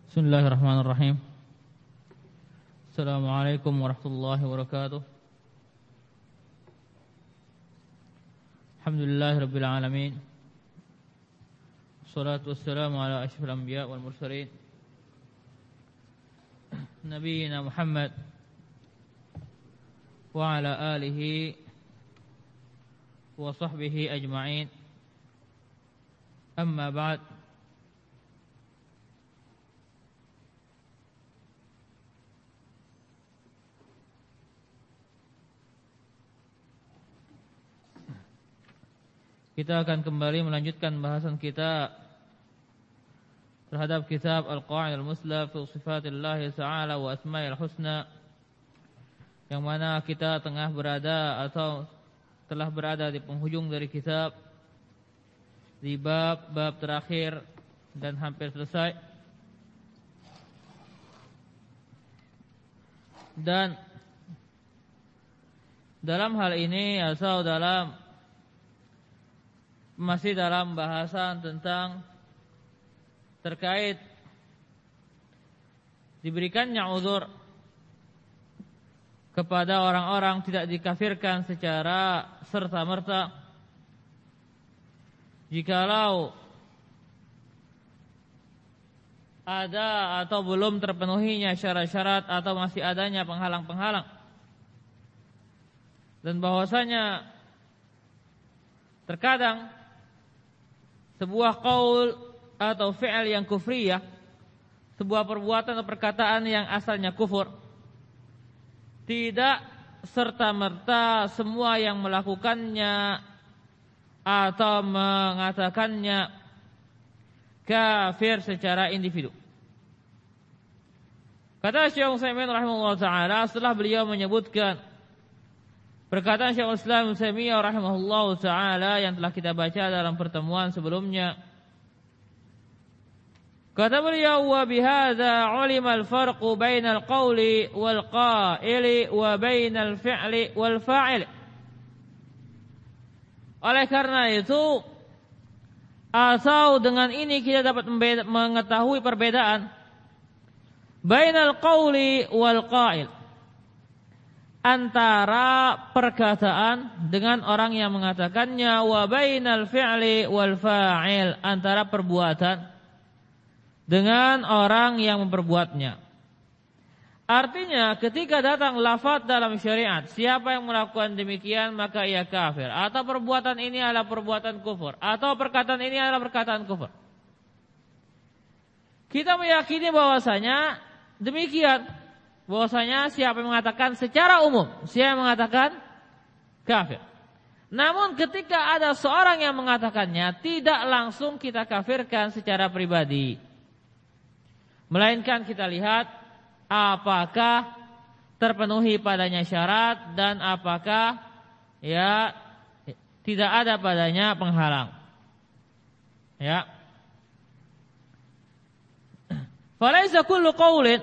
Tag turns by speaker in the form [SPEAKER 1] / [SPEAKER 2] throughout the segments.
[SPEAKER 1] Bismillahirrahmanirrahim. Assalamualaikum warahmatullahi wabarakatuh. Alhamdulillahirabbil alamin. Wassalatu wassalamu ala asyrafil anbiya wal mursalin. Nabiyina Muhammad wa ala alihi wa sahbihi ajma'in. Amma ba'd. Kita akan kembali melanjutkan bahasan kita terhadap kitab Al-Qa'idah Al-Musla fi Sifatillah Ta'ala wa Asma'il Husna, yang mana kita tengah berada atau telah berada di penghujung dari kitab, di bab terakhir dan hampir selesai. Dan dalam hal ini atau masih dalam bahasan tentang terkait diberikannya uzur kepada orang-orang tidak dikafirkan secara serta-merta jikalau ada atau belum terpenuhinya syarat-syarat atau masih adanya penghalang-penghalang, dan bahwasanya terkadang sebuah qaul atau fi'il yang kufriyah, sebuah perbuatan atau perkataan yang asalnya kufur, tidak serta-merta semua yang melakukannya atau mengatakannya kafir secara individu. Kata Syekh Utsaimin rahimahullah ta'ala setelah beliau menyebutkan perkataan Syekhul Islam Ibnu Taimiyah rahimahullahu taala yang telah kita baca dalam pertemuan sebelumnya. Kata beliau, wa bihadza 'ulima al-farqu bainal qawli wal qa'ili wa bainal fi'li wal fa'il. Oleh karena itu, atau dengan ini kita dapat mengetahui perbedaan bainal qawli wal qa'il, antara perkataan dengan orang yang mengatakannya, wa bainal fi'li wal fa'il, antara perbuatan dengan orang yang memperbuatnya. Artinya ketika datang lafaz dalam syariat, siapa yang melakukan demikian maka ia kafir, atau perbuatan ini adalah perbuatan kufur, atau perkataan ini adalah perkataan kufur, kita meyakini bahwasanya demikian. Bahwasanya siapa yang mengatakan secara umum, siapa yang mengatakan kafir. Namun ketika ada seorang yang mengatakannya, tidak langsung kita kafirkan secara pribadi, melainkan kita lihat apakah terpenuhi padanya syarat dan apakah tidak ada padanya penghalang. Ya. Falaisa kullu qaulin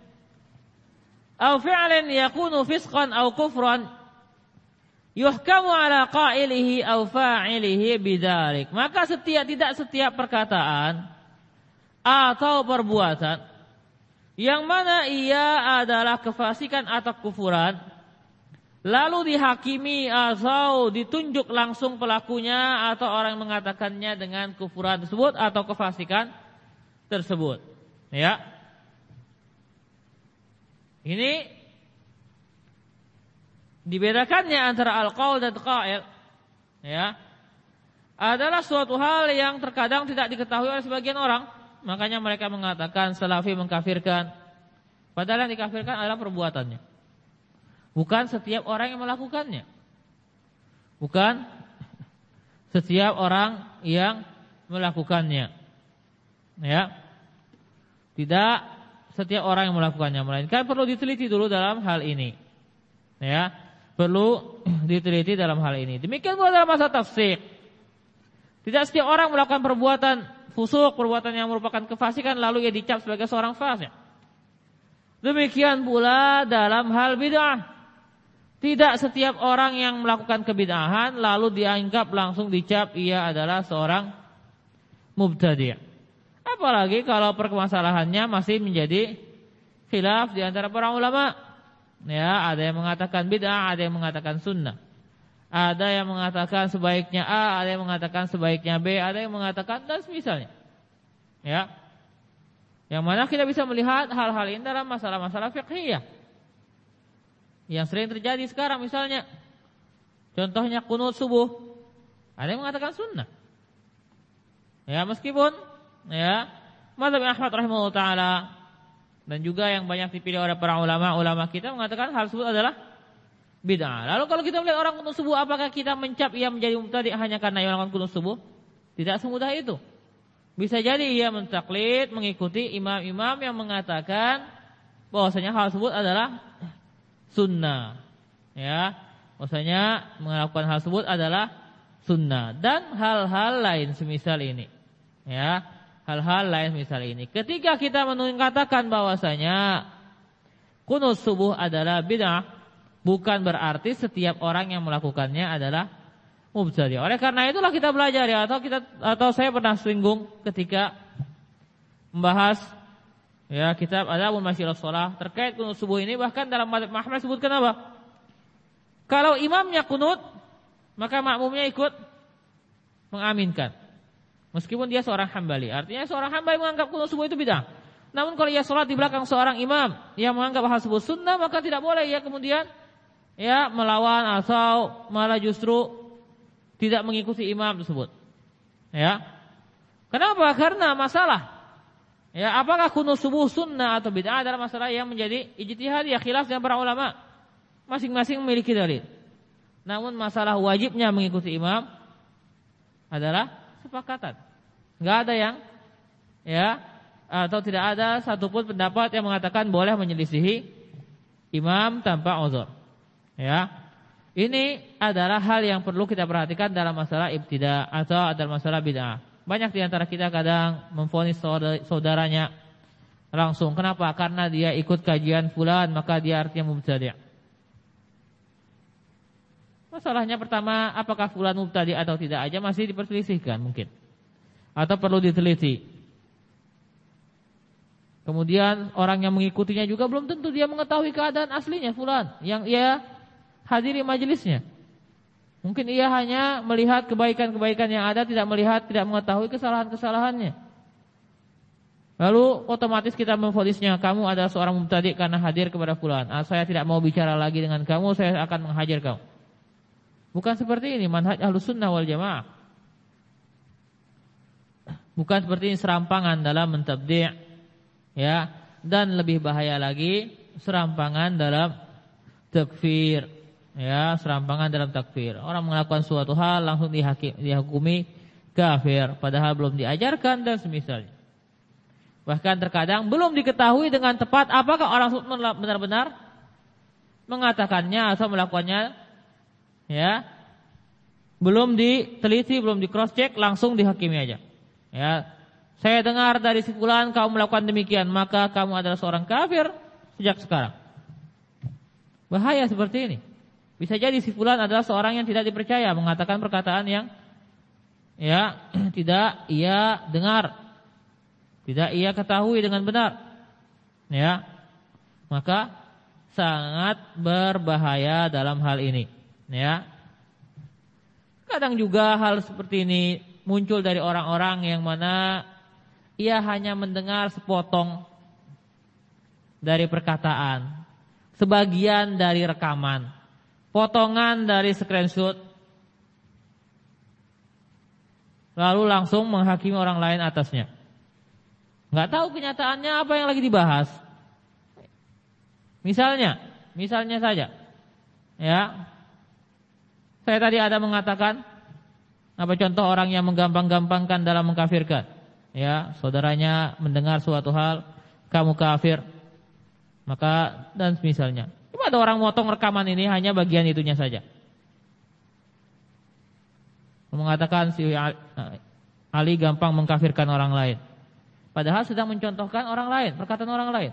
[SPEAKER 1] aw fi'lan yakunu fisqan aw kufran yuhkamu ala qailihi aw fa'ilihi bidzalik. Maka tidak setiap perkataan atau perbuatan yang mana ia adalah kefasikan atau kufuran lalu dihakimi atau ditunjuk langsung pelakunya atau orang yang mengatakannya dengan kufuran tersebut atau kefasikan tersebut. Ya. Ini dibedakannya antara al-qaul dan qail, ya, adalah suatu hal yang terkadang tidak diketahui oleh sebagian orang. Makanya mereka mengatakan salafi mengkafirkan, padahal yang dikafirkan adalah perbuatannya, bukan setiap orang yang melakukannya, bukan setiap orang yang melakukannya, ya, tidak setiap orang yang melakukannya, melainkan perlu diteliti dulu dalam hal ini. Ya, perlu diteliti dalam hal ini. Demikian pula dalam masalah tafsir. Tidak setiap orang melakukan perbuatan fusuk, perbuatan yang merupakan kefasikan lalu ia dicap sebagai seorang fasik. Demikian pula dalam hal bid'ah. Tidak setiap orang yang melakukan kebid'ahan lalu dianggap langsung dicap ia adalah seorang mubtadi'. Apalagi kalau permasalahannya masih menjadi khilaf di antara para ulama. Ya, ada yang mengatakan bid'ah, ada yang mengatakan sunnah. Ada yang mengatakan sebaiknya A, ada yang mengatakan sebaiknya B, ada yang mengatakan dan semisalnya. Ya. Yang mana kita bisa melihat hal-hal ini dalam masalah-masalah fiqhiyah. Yang sering terjadi sekarang misalnya. Contohnya qunut subuh. Ada yang mengatakan sunnah. Ya, meskipun ya, mazhab Ahmad rahimahullah taala dan juga yang banyak dipilih oleh para ulama kita mengatakan hal tersebut adalah bid'ah. Lalu kalau kita melihat orang qunut subuh, apakah kita mencap ia menjadi mubtadi' hanya karena ia melakukan qunut subuh? Tidak semudah itu. Bisa jadi ia mentaklid, mengikuti imam-imam yang mengatakan bahwasanya hal tersebut adalah sunnah. Ya, bahwasanya melakukan hal tersebut adalah sunnah dan hal-hal lain semisal ini. Ya, hal-hal lain semisal ini. Ketika kita mengatakan bahwasanya qunut subuh adalah bid'ah, bukan berarti setiap orang yang melakukannya adalah mubtadi'. Oleh karena itulah kita belajar ya, atau saya pernah singgung ketika membahas ya kitab Adabul Masyilah Shalah terkait qunut subuh ini, bahkan dalam mazhab Ahmad sebutkan apa? Kalau imamnya qunut, maka makmumnya ikut mengaminkan. Meskipun dia seorang Hambali. Artinya seorang Hambali menganggap qunut subuh itu bid'ah. Namun kalau ia salat di belakang seorang imam yang menganggap hal tersebut sunnah, maka tidak boleh ia kemudian ya melawan atau malah justru tidak mengikuti imam tersebut. Ya. Kenapa? Karena masalah ya, apakah qunut subuh sunnah atau bid'ah adalah masalah yang menjadi ijtihadiyah, khilaf dengan para ulama. Masing-masing memiliki dalil. Namun masalah wajibnya mengikuti imam adalah sepakatan. Enggak ada yang ya, atau tidak ada satupun pendapat yang mengatakan boleh menyelisihi imam tanpa uzur. Ya. Ini adalah hal yang perlu kita perhatikan dalam masalah ibtida atau dalam masalah bid'ah. Banyak di antara kita kadang memvonis saudaranya langsung. Kenapa? Karena dia ikut kajian fulan, maka dia artinya mubtadi'. Masalahnya pertama, apakah fulan mubtadi' atau tidak aja masih diperselisihkan mungkin. Atau perlu diteliti. Kemudian orang yang mengikutinya juga belum tentu dia mengetahui keadaan aslinya fulan yang ia hadiri majelisnya. Mungkin ia hanya melihat kebaikan-kebaikan yang ada, tidak mengetahui kesalahan-kesalahannya. Lalu otomatis kita memvonisnya, kamu adalah seorang mubtadi' karena hadir kepada fulan. Saya tidak mau bicara lagi dengan kamu, saya akan menghajar kamu. Bukan seperti ini manhaj Ahlus Sunnah wal Jamaah. Bukan seperti ini serampangan dalam mentabdi', ya, dan lebih bahaya lagi serampangan dalam takfir, ya, serampangan dalam takfir. Orang melakukan suatu hal langsung dihukumi kafir padahal belum diajarkan dan semisalnya. Bahkan terkadang belum diketahui dengan tepat apakah orang benar-benar mengatakannya atau melakukannya, ya. Belum diteliti, belum di cross check, langsung dihakimi aja. Ya, saya dengar dari si fulan kamu melakukan demikian, maka kamu adalah seorang kafir sejak sekarang. Bahaya seperti ini. Bisa jadi si fulan adalah seorang yang tidak dipercaya, mengatakan perkataan yang ya tidak ia dengar, tidak ia ketahui dengan benar. Ya, maka sangat berbahaya dalam hal ini. Ya, kadang juga hal seperti ini muncul dari orang-orang yang mana ia hanya mendengar sepotong dari perkataan, sebagian dari rekaman, potongan dari screenshot, lalu langsung menghakimi orang lain atasnya. Nggak tahu kenyataannya apa yang lagi dibahas. Misalnya saja, ya, saya tadi ada mengatakan apa contoh orang yang menggampang-gampangkan dalam mengkafirkan. Ya, saudaranya mendengar suatu hal, kamu kafir. Maka dan misalnya. Cuma ada orang motong rekaman ini hanya bagian itunya saja. Mengatakan si Ali gampang mengkafirkan orang lain. Padahal sedang mencontohkan orang lain, perkataan orang lain.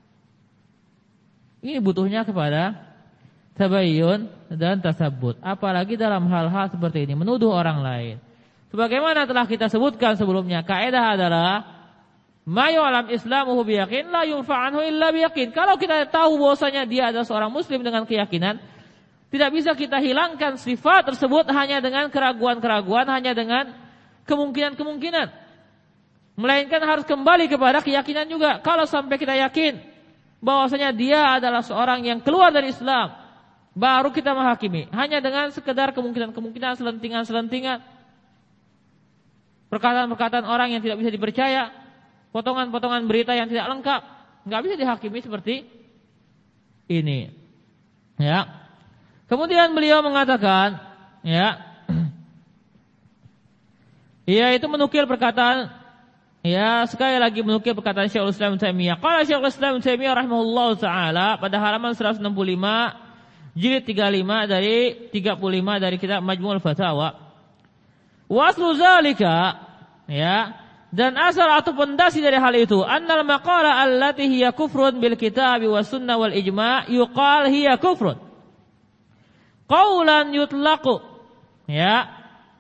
[SPEAKER 1] Ini butuhnya kepada tabayyun dan tasabbut, apalagi dalam hal-hal seperti ini, menuduh orang lain. Sebagaimana telah kita sebutkan sebelumnya, kaidah adalah ma yu'lam islamuhu biyaqin la yunfa'anhu illa biyaqin. Kalau kita tahu bahwasanya dia adalah seorang muslim dengan keyakinan, tidak bisa kita hilangkan sifat tersebut hanya dengan keraguan-keraguan, hanya dengan kemungkinan-kemungkinan. Melainkan harus kembali kepada keyakinan juga. Kalau sampai kita yakin bahwasanya dia adalah seorang yang keluar dari Islam, baru kita menghakimi. Hanya dengan sekedar kemungkinan-kemungkinan, selentingan-selentingan, perkataan-perkataan orang yang tidak bisa dipercaya, potongan-potongan berita yang tidak lengkap, nggak bisa dihakimi seperti ini. Ya. Kemudian beliau mengatakan, ya, itu menukil perkataan, ya, sekali lagi menukil perkataan Syekhul Islam Ibnu Taimiyah. Qala Syekhul Islam Ibnu Taimiyah rahimahullahu taala pada halaman 165 jilid 35 dari 35 dari kitab Majmu'ul Fatawa. Waslu zalika, ya, dan asal atau pondasi dari hal itu, annal maqala allati hiya kufrun bil kitabi was sunnah wal ijma' yuqal hiya kufrun qaulan yutlaqu, ya.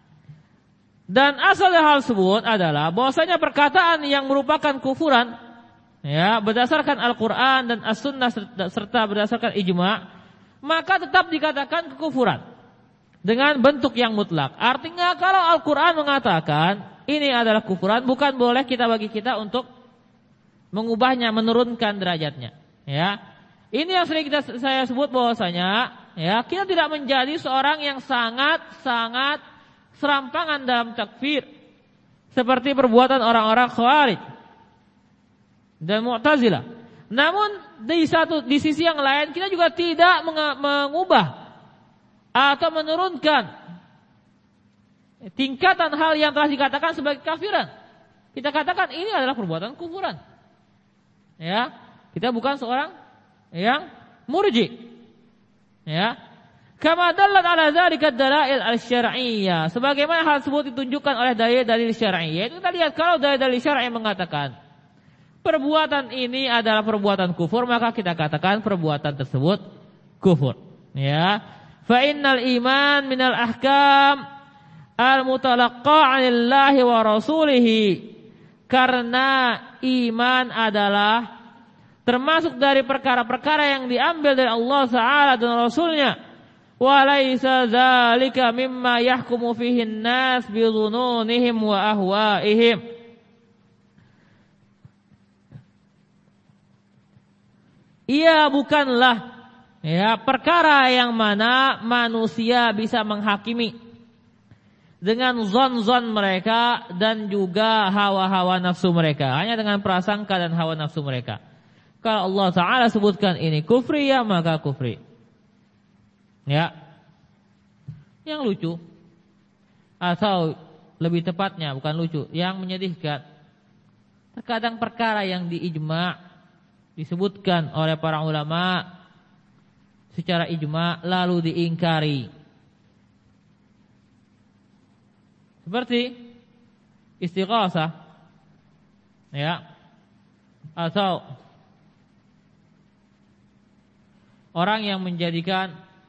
[SPEAKER 1] Dan asal dari hal tersebut adalah bahwasanya perkataan yang merupakan kufuran, ya, berdasarkan Al-Qur'an dan As-Sunnah serta berdasarkan ijma', maka tetap dikatakan kekufuran dengan bentuk yang mutlak. Artinya kalau Al-Qur'an mengatakan ini adalah kufuran, bukan boleh bagi kita untuk mengubahnya, menurunkan derajatnya. Ya, ini yang sering saya sebut bahwasanya, ya, kita tidak menjadi seorang yang sangat serampangan dalam takfir, seperti perbuatan orang-orang Khawarij dan Mu'tazilah. Namun di sisi yang lain kita juga tidak mengubah atau menurunkan tingkatan hal yang telah dikatakan sebagai kafiran. Kita katakan ini adalah perbuatan kufuran. Ya, kita bukan seorang yang murji. Ya. Kama dallat ala dzalika dalail al-syar'iyyah. Sebagaimana hal tersebut ditunjukkan oleh dalil-dalil syar'i. Yaitu kita lihat kalau dalil-dalil syar'i mengatakan perbuatan ini adalah perbuatan kufur, maka kita katakan perbuatan tersebut kufur. Ya. Fa innal iman minal ahkam al-mutalaqqa 'anillahi wa rasulihi. Karena iman adalah termasuk dari perkara-perkara yang diambil dari Allah Ta'ala dan Rasulnya. Wa laisa dzalika mimma yahkumu fihi an-nas bi dhununihim wa ahwa'ihim. Ia bukanlah, ya, perkara yang mana manusia bisa menghakimi dengan zon-zon mereka dan juga hawa-hawa nafsu mereka, hanya dengan prasangka dan hawa nafsu mereka. Kalau Allah Ta'ala sebutkan ini kufri, ya maka kufri. Ya, yang lucu, atau lebih tepatnya bukan lucu, yang menyedihkan, terkadang perkara yang diijma' disebutkan oleh para ulama secara ijma' lalu diingkari. Seperti istighasah, ya, atau orang yang menjadikan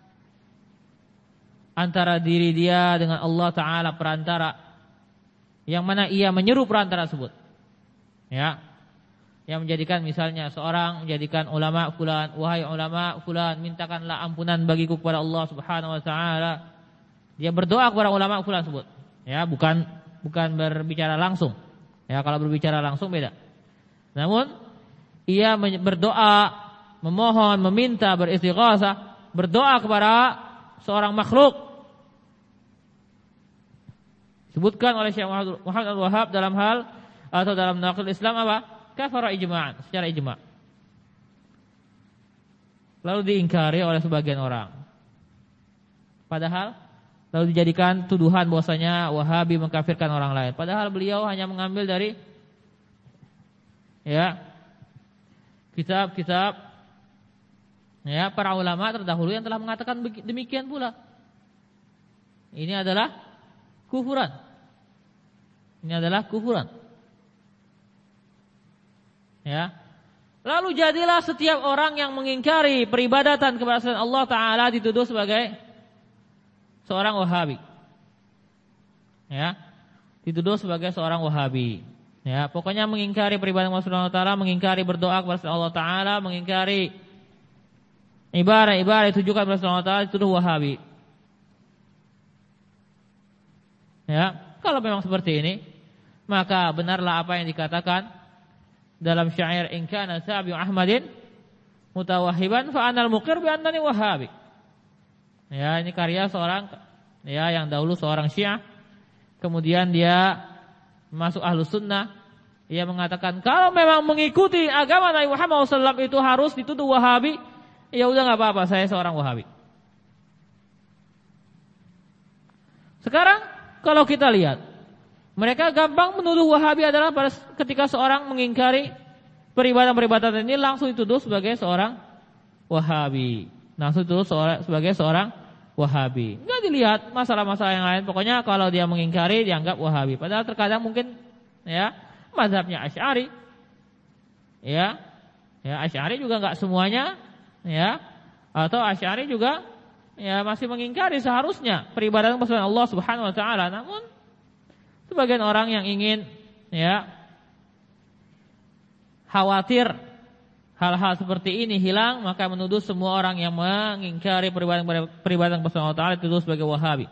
[SPEAKER 1] antara diri dia dengan Allah Ta'ala perantara, yang mana ia menyeru perantara tersebut, ya, yang menjadikan misalnya seorang menjadikan ulama fulan, wahai ulama fulan, mintakanlah ampunan bagiku kepada Allah Subhanahu Wa Ta'ala. Dia berdoa kepada ulama fulan tersebut, ya, bukan berbicara langsung, ya, kalau berbicara langsung beda. Namun ia berdoa, memohon, meminta, beristighasah, berdoa kepada seorang makhluk. Sebutkan oleh Syekh Muhammad Al-Wahhab dalam hal atau dalam Naqil Islam apa? Kafara ijma'an, secara ijma'. Lalu diingkari oleh sebagian orang. Padahal lalu dijadikan tuduhan bahwasanya Wahabi mengkafirkan orang lain. Padahal beliau hanya mengambil dari, ya, kitab-kitab, ya, para ulama terdahulu yang telah mengatakan demikian pula. Ini adalah kufuran. Ini adalah kufuran. Ya. Lalu jadilah setiap orang yang mengingkari peribadatan kepada selain Allah Ta'ala dituduh sebagai seorang Wahabi. Ya. Dituduh sebagai seorang Wahabi. Ya, pokoknya mengingkari peribadatan Allah Subhanahu wa taala, mengingkari berdoa kepada Allah taala, mengingkari ibadah-ibadah ditujukan kepada Allah taala, itu Wahabi. Ya, kalau memang seperti ini, maka benarlah apa yang dikatakan dalam syair in kana sabiu Ahmadin mutawahhiban fa anal muqir bi annani Wahabi. Ya, ini karya seorang ya yang dahulu seorang Syiah, kemudian dia masuk Ahlus Sunnah. Ia mengatakan kalau memang mengikuti agama Nabi Muhammad SAW itu harus dituduh Wahabi, ya udah nggak apa-apa, saya seorang Wahabi. Sekarang kalau kita lihat, mereka gampang menuduh Wahabi adalah pada ketika seorang mengingkari peribadatan ini langsung dituduh sebagai seorang Wahabi, langsung dituduh sebagai seorang Wahabi. Enggak dilihat masalah-masalah yang lain. Pokoknya kalau dia mengingkari dianggap Wahabi. Padahal terkadang mungkin ya mazhabnya Asy'ari. Ya Asy'ari juga enggak semuanya ya, atau Asy'ari juga ya masih mengingkari seharusnya peribadatan kepada Allah Subhanahu wa taala. Namun sebagian orang yang ingin ya khawatir hal-hal seperti ini hilang, maka menuduh semua orang yang mengingkari peribadatan kepada Allah taala itu sebagai Wahabi.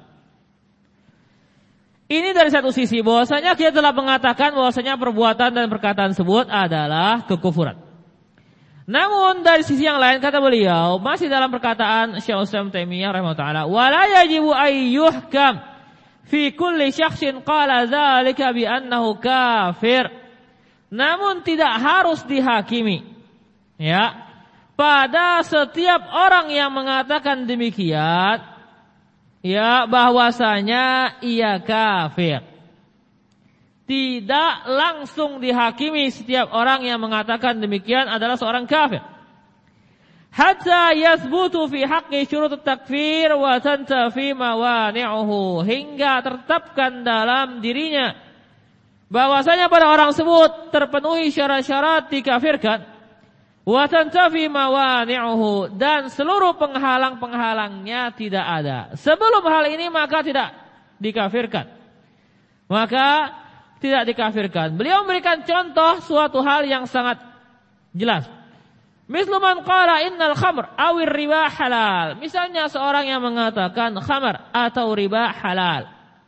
[SPEAKER 1] Ini dari satu sisi bahwasanya kita telah mengatakan bahwasanya perbuatan dan perkataan tersebut adalah kekufuran. Namun dari sisi yang lain kata beliau masih dalam perkataan Syaikhul Islam Taimiyah rahimahullah, wala yajibu ayyuhkam fi kulli syakhsin qala dzalika bi annahu kafir. Namun tidak harus dihakimi ya pada setiap orang yang mengatakan demikian ya bahwasanya ia kafir. Tidak langsung dihakimi setiap orang yang mengatakan demikian adalah seorang kafir. Hatta yathbutu fi haqqi syurut takfir wa tantafi mawani'uhu, hingga tertetapkan dalam dirinya bahwasanya pada orang tersebut terpenuhi syarat-syarat dikafirkan, wa tantafi mawani'uhu, dan seluruh penghalang-penghalangnya tidak ada. Sebelum hal ini maka tidak dikafirkan. Maka tidak dikafirkan. Beliau memberikan contoh suatu hal yang sangat jelas. Mislu man qala innal khamr awir riba halal. Misalnya seorang yang mengatakan khamar atau riba halal.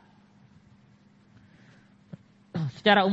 [SPEAKER 1] Secara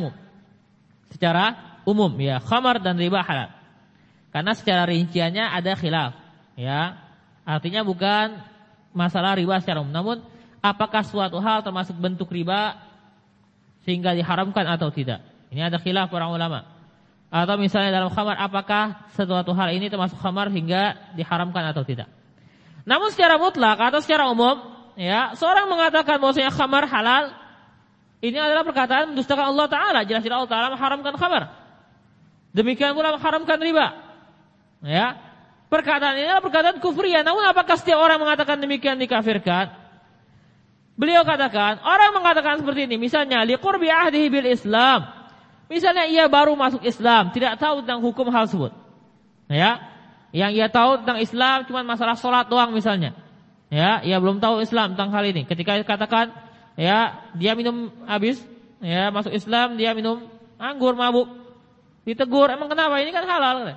[SPEAKER 1] umum ya, khamar dan riba halal. Karena secara rinciannya ada khilaf ya. Artinya bukan masalah riba secara umum, namun apakah suatu hal termasuk bentuk riba sehingga diharamkan atau tidak. Ini ada khilaf para ulama. Atau misalnya dalam khamar, apakah suatu hal ini termasuk khamar hingga diharamkan atau tidak. Namun secara mutlak atau secara umum, ya, seorang mengatakan bahwasanya khamar halal, ini adalah perkataan mendustakan Allah Ta'ala. Jelas-jelas Allah Ta'ala mengharamkan khamar. Demikian pula mengharamkan riba. Ya, perkataan ini adalah perkataan kufriyah. Namun apakah setiap orang mengatakan demikian dikafirkan? Beliau katakan, orang mengatakan seperti ini, misalnya liqurbi ahdihi bil Islam. Misalnya ia baru masuk Islam, tidak tahu tentang hukum hal tersebut. Ya, yang ia tahu tentang Islam cuma masalah salat doang misalnya. Ya, ia belum tahu Islam tentang hal ini. Ketika dikatakan, ya, dia minum habis, ya, masuk Islam dia minum anggur, mabuk. Ditegur, emang kenapa? Ini kan halal.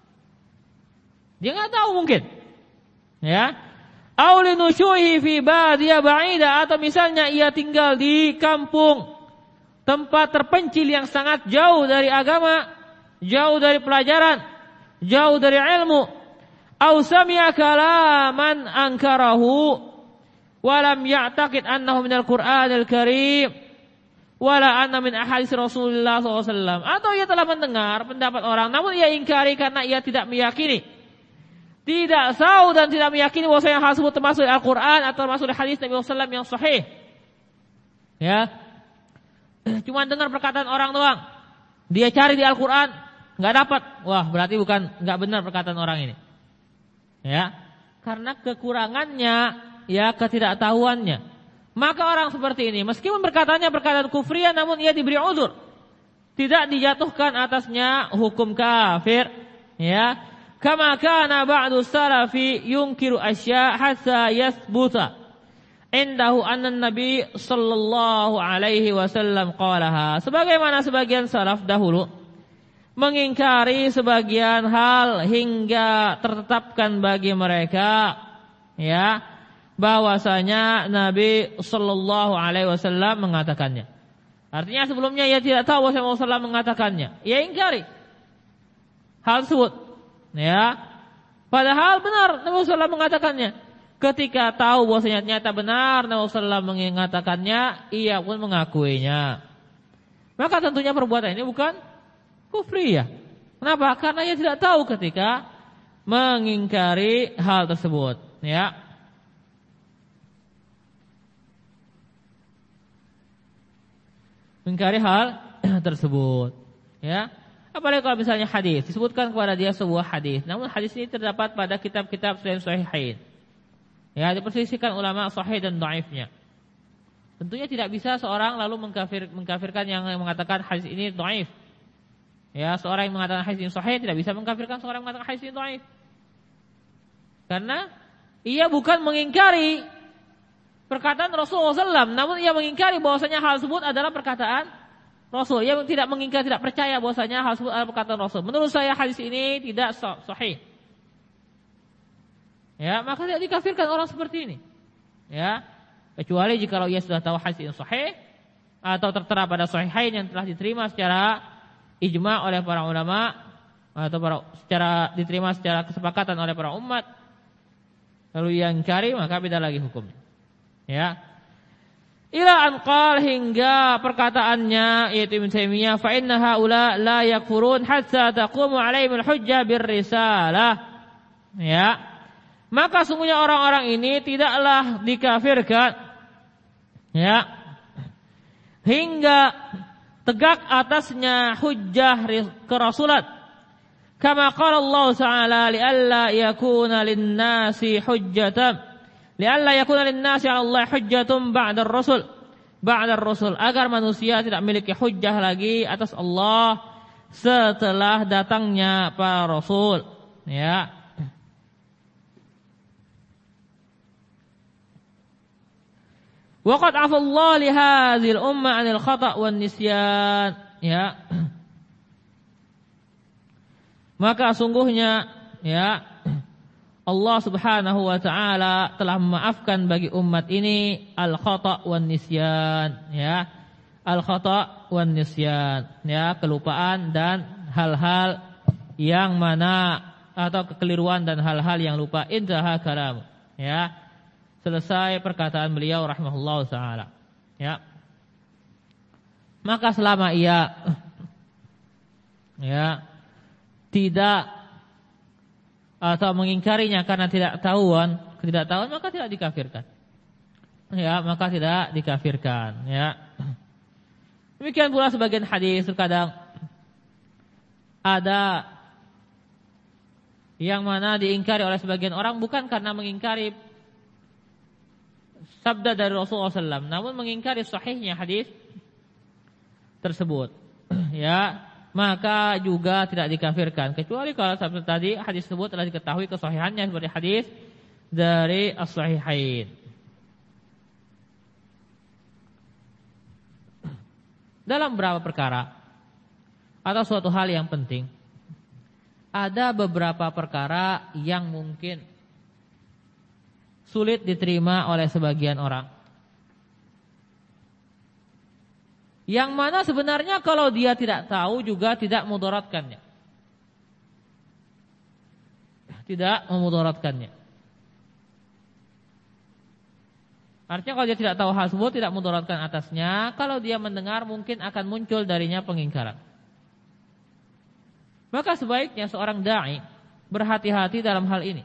[SPEAKER 1] Dia enggak tahu mungkin. Ya. Auli nusyuhi fi badiyah ba'ida, atau misalnya ia tinggal di kampung, tempat terpencil yang sangat jauh dari agama, jauh dari pelajaran, jauh dari ilmu. Au sami'a kalaman ankarahu wa lam ya'taqid annahu minal Qur'anil Karim wala anna min ahadits Rasulullah SAW. Atau ia telah mendengar pendapat orang namun ia ingkari karena ia tidak meyakini, tidak tahu dan tidak meyakini bahwa yang hal tersebut termasuk Al-Quran atau termasuk hadis Nabi SAW yang sahih. Ya, cuma dengar perkataan orang doang. Dia cari di Al-Quran, nggak dapat. Wah, berarti nggak benar perkataan orang ini. Ya, karena kekurangannya, ya, ketidaktahuannya. Maka orang seperti ini, meskipun perkataannya perkataan kufriyah, namun ia diberi udzur, tidak dijatuhkan atasnya hukum kafir. Ya. Kama kana ba'du salafi yunkiru asya' hatta yathbuta indahu anna Nabi sallallahu alaihi wasallam qalaha. Sebagaimana sebagian salaf dahulu mengingkari sebagian hal hingga tertetapkan bagi mereka ya bahwasanya Nabi sallallahu alaihi wasallam mengatakannya. Artinya sebelumnya ia tidak tahu bahwa Rasulullah mengatakannya. Ia ingkari hal tersebut. Ya. Padahal benar Nabi sallallahu mengatakannya. Ketika tahu bahwasanya ternyata benar Nabi sallallahu mengatakannya, ia pun mengakuinya. Maka tentunya perbuatan ini bukan kufriyah. Kenapa? Karena ia tidak tahu ketika mengingkari hal tersebut, ya. Mengingkari hal tersebut, ya. Apalagi kalau misalnya hadis disebutkan kepada dia sebuah hadis, namun hadis ini terdapat pada kitab-kitab selain sahihain. Ya, diperselisihkan ulama sahih dan dhaifnya. Tentunya tidak bisa seorang lalu mengkafirkan yang mengatakan hadis ini dhaif. Ya, seorang yang mengatakan hadis ini sahih tidak bisa mengkafirkan seorang yang mengatakan hadis ini dhaif. Karena ia bukan mengingkari perkataan Rasulullah SAW, namun ia mengingkari bahwasanya hal tersebut adalah perkataan Rasul. Ia tidak mengingkari, tidak percaya bahwasanya hal tersebut adalah perkataan Rasul. Menurut saya hadis ini tidak sahih. Ya, maka tidak dikafirkan orang seperti ini. Ya, kecuali jika ia sudah tahu hadis ini sahih atau tertera pada sahihain yang telah diterima secara ijma oleh para ulama atau diterima secara kesepakatan oleh para umat, lalu ia ingkari, maka beda lagi hukumnya. Ya. Ila anqal hingga perkataannya yaitu Ibnu Taimiyah fa inna haula la yakfurun hatta taqumu alaihimul hujjah birrisalah. Ya. Maka sungguhnya orang-orang ini tidaklah dikafirkan ya hingga tegak atasnya hujjah kerasulat. Kama qala Allah Ta'ala li'alla yakuna lin-nasi hujjatan li'alla yakuna lin-nasi 'ala Allah hujjatun ba'da ar-rusul agar manusia tidak memiliki hujjah lagi atas Allah setelah datangnya para rasul, ya. Waqad 'afa Allah li hadzal ummah 'anil khata' wan nisyan, ya. Maka sungguhnya ya Allah Subhanahu wa taala telah memaafkan bagi umat ini al-khata' wan nisyan, ya. Al-khata' wan nisyan, ya, kelupaan dan hal-hal yang mana atau kekeliruan dan hal-hal yang lupa. Intaha kalam, ya. Selesai perkataan beliau rahimahullah ta'ala, ya. Maka selama ia ya tidak atau mengingkarinya karena ketidaktahuan, maka tidak dikafirkan. Ya, maka tidak dikafirkan, ya. Demikian pula sebagian hadis terkadang ada yang mana diingkari oleh sebagian orang bukan karena mengingkari sabda dari Rasulullah SAW, namun mengingkari sahihnya hadis tersebut, ya, maka juga tidak dikafirkan. Kecuali kalau seperti tadi hadis tersebut telah diketahui kesahihannya seperti hadis dari as-sahihain. Dalam beberapa perkara atau suatu hal yang penting, ada beberapa perkara yang mungkin sulit diterima oleh sebagian orang, yang mana sebenarnya kalau dia tidak tahu juga tidak mudaratkannya, tidak memudaratkannya. Artinya kalau dia tidak tahu hal tersebut tidak mudaratkan atasnya, kalau dia mendengar mungkin akan muncul darinya pengingkaran. Maka sebaiknya seorang dai berhati-hati dalam hal ini.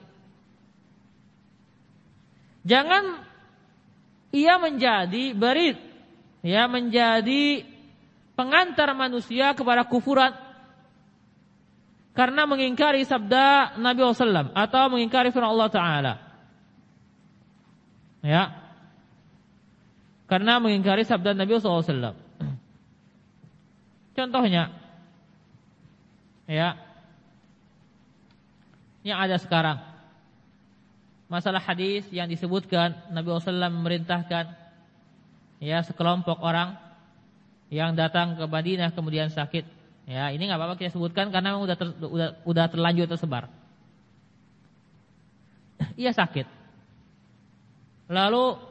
[SPEAKER 1] Jangan ia menjadi barid, ya, menjadi pengantar manusia kepada kufuran karena mengingkari sabda Nabi SAW atau mengingkari firman Allah Ta'ala, ya, karena mengingkari sabda Nabi SAW. Contohnya, ya, yang ada sekarang, masalah hadis yang disebutkan Nabi SAW memerintahkan ya sekelompok orang yang datang ke Madinah kemudian sakit. Ya, ini enggak apa-apa kita sebutkan karena memang udah terlanjur tersebar. Ia sakit. Lalu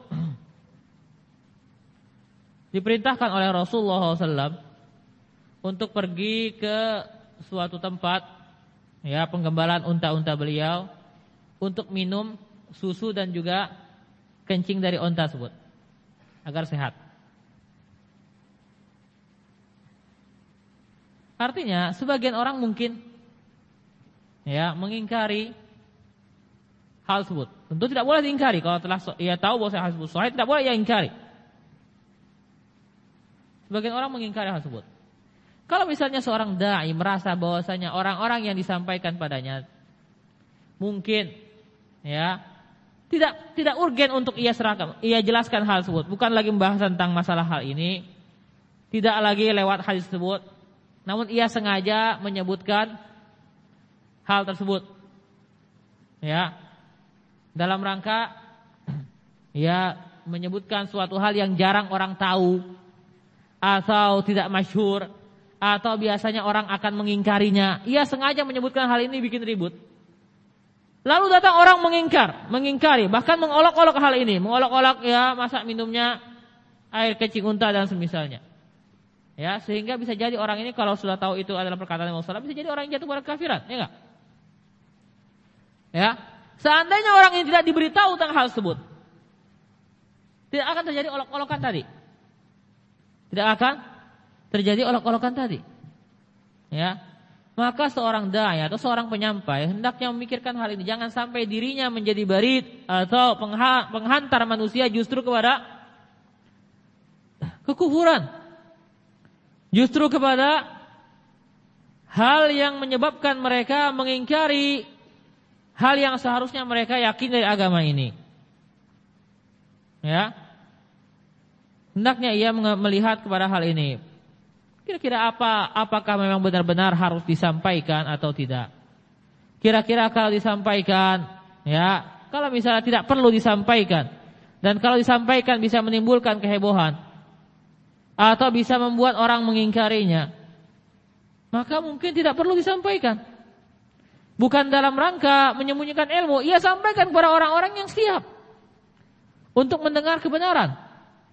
[SPEAKER 1] diperintahkan oleh Rasulullah SAW untuk pergi ke suatu tempat, ya penggembalaan unta-unta beliau, untuk minum susu dan juga kencing dari unta tersebut agar sehat. Artinya sebagian orang mungkin ya mengingkari hal tersebut. Tentu tidak boleh diingkari kalau telah ia tahu bahwa hal tersebut sahih, tidak boleh ia ingkari. Sebagian orang mengingkari hal tersebut. Kalau misalnya seorang dai merasa bahwasanya orang-orang yang disampaikan padanya mungkin ya tidak urgen untuk ia jelaskan hal tersebut, bukan lagi membahas tentang masalah hal ini, tidak lagi lewat hadis tersebut, namun ia sengaja menyebutkan hal tersebut ya dalam rangka ya menyebutkan suatu hal yang jarang orang tahu atau tidak masyhur atau biasanya orang akan mengingkarinya. Ia sengaja menyebutkan hal ini bikin ribut. Lalu datang orang mengingkari, bahkan mengolok-olok hal ini, mengolok-olok ya masa minumnya air kencing unta dan semisalnya. Ya, sehingga bisa jadi orang ini kalau sudah tahu itu adalah perkataan Rasulullah, bisa jadi orang yang jatuh pada kafiran, ya enggak? Ya. Seandainya orang ini tidak diberitahu tentang hal tersebut, tidak akan terjadi olok-olokan tadi. Tidak akan terjadi olok-olokan tadi. Ya. Maka seorang dai atau seorang penyampai hendaknya memikirkan hal ini, jangan sampai dirinya menjadi barid atau penghantar manusia justru kepada kekufuran. Justru kepada hal yang menyebabkan mereka mengingkari hal yang seharusnya mereka yakin dari agama ini. Ya. Hendaknya ia melihat kepada hal ini. Kira-kira apakah memang benar-benar harus disampaikan atau tidak? Kira-kira kalau disampaikan, ya, kalau misalnya tidak perlu disampaikan, dan kalau disampaikan bisa menimbulkan kehebohan, atau bisa membuat orang mengingkarinya, maka mungkin tidak perlu disampaikan. Bukan dalam rangka menyembunyikan ilmu, ia sampaikan kepada orang-orang yang siap untuk mendengar kebenaran.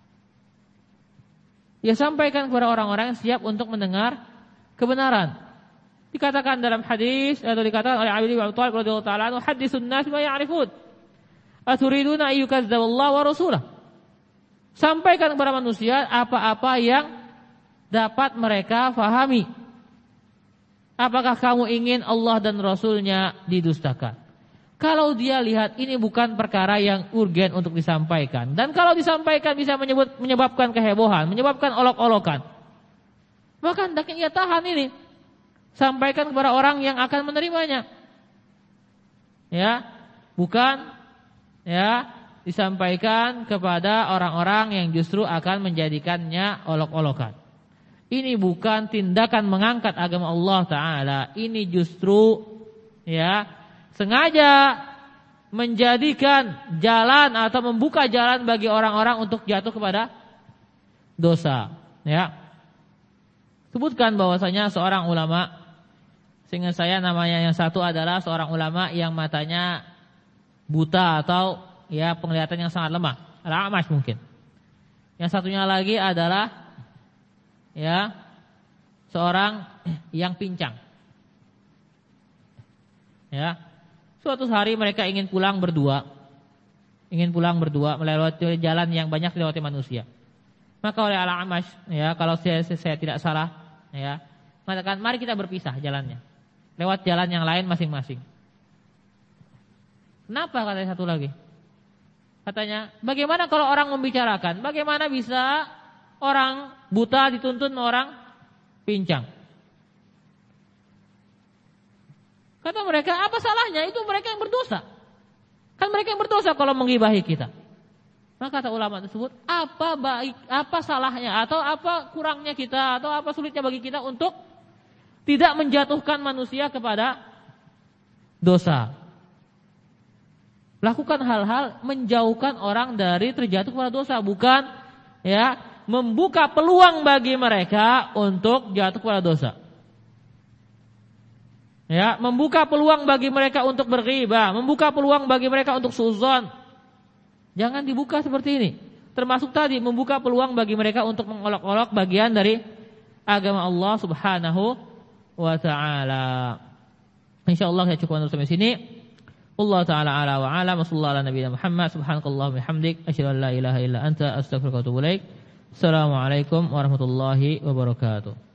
[SPEAKER 1] Ia sampaikan kepada orang-orang yang siap untuk mendengar kebenaran. Dikatakan dalam hadis atau dikatakan oleh Ali bin Abi Thalib radhiyallahu ta'ala anhu, "Haditsun nas ma ya'rifun. Aturiduna ayyukazzaballahu wa rasulah." Sampaikan kepada manusia apa-apa yang dapat mereka fahami. Apakah kamu ingin Allah dan Rasulnya didustakan? Kalau dia lihat ini bukan perkara yang urgen untuk disampaikan, dan kalau disampaikan bisa menyebabkan kehebohan, menyebabkan olok-olokan, maka hendaknya ia tahan ini, sampaikan kepada orang yang akan menerimanya. Ya, bukan ya disampaikan kepada orang-orang yang justru akan menjadikannya olok-olokan. Ini bukan tindakan mengangkat agama Allah Ta'ala. Ini justru ya sengaja menjadikan jalan atau membuka jalan bagi orang-orang untuk jatuh kepada dosa. Ya. Sebutkan bahwasanya seorang ulama, seingat saya namanya yang satu adalah seorang ulama yang matanya buta atau ya penglihatan yang sangat lemah, al-a'mash mungkin. Yang satunya lagi adalah ya seorang yang pincang. Ya. Suatu hari mereka ingin pulang berdua melewati jalan yang banyak dilewati manusia. Maka oleh al-A'mash, ya kalau saya tidak salah, ya mengatakan mari kita berpisah jalannya, lewat jalan yang lain masing-masing. Kenapa katanya satu lagi? Katanya, bagaimana kalau orang membicarakan? Bagaimana bisa orang buta dituntun orang pincang? Kata mereka, apa salahnya? Itu mereka yang berdosa. Kan mereka yang berdosa kalau menggibahi kita. Maka kata ulama tersebut, apa salahnya atau apa kurangnya kita atau apa sulitnya bagi kita untuk tidak menjatuhkan manusia kepada dosa. Lakukan hal-hal menjauhkan orang dari terjatuh kepada dosa, bukan ya membuka peluang bagi mereka untuk jatuh kepada dosa. Ya, membuka peluang bagi mereka untuk berghibah, membuka peluang bagi mereka untuk suudzon. Jangan dibuka seperti ini. Termasuk tadi membuka peluang bagi mereka untuk mengolok-olok bagian dari agama Allah Subhanahu wa taala. Insyaallah saya cukupkan sampai sini. Allah taala ala wa ala wa sallallahu ala nabiyina Muhammad subhanakallahumma bihamdik asyhadu an la ilaha illa anta astaghfiruka wa atubu ilaik. Assalamualaikum warahmatullahi wabarakatuh.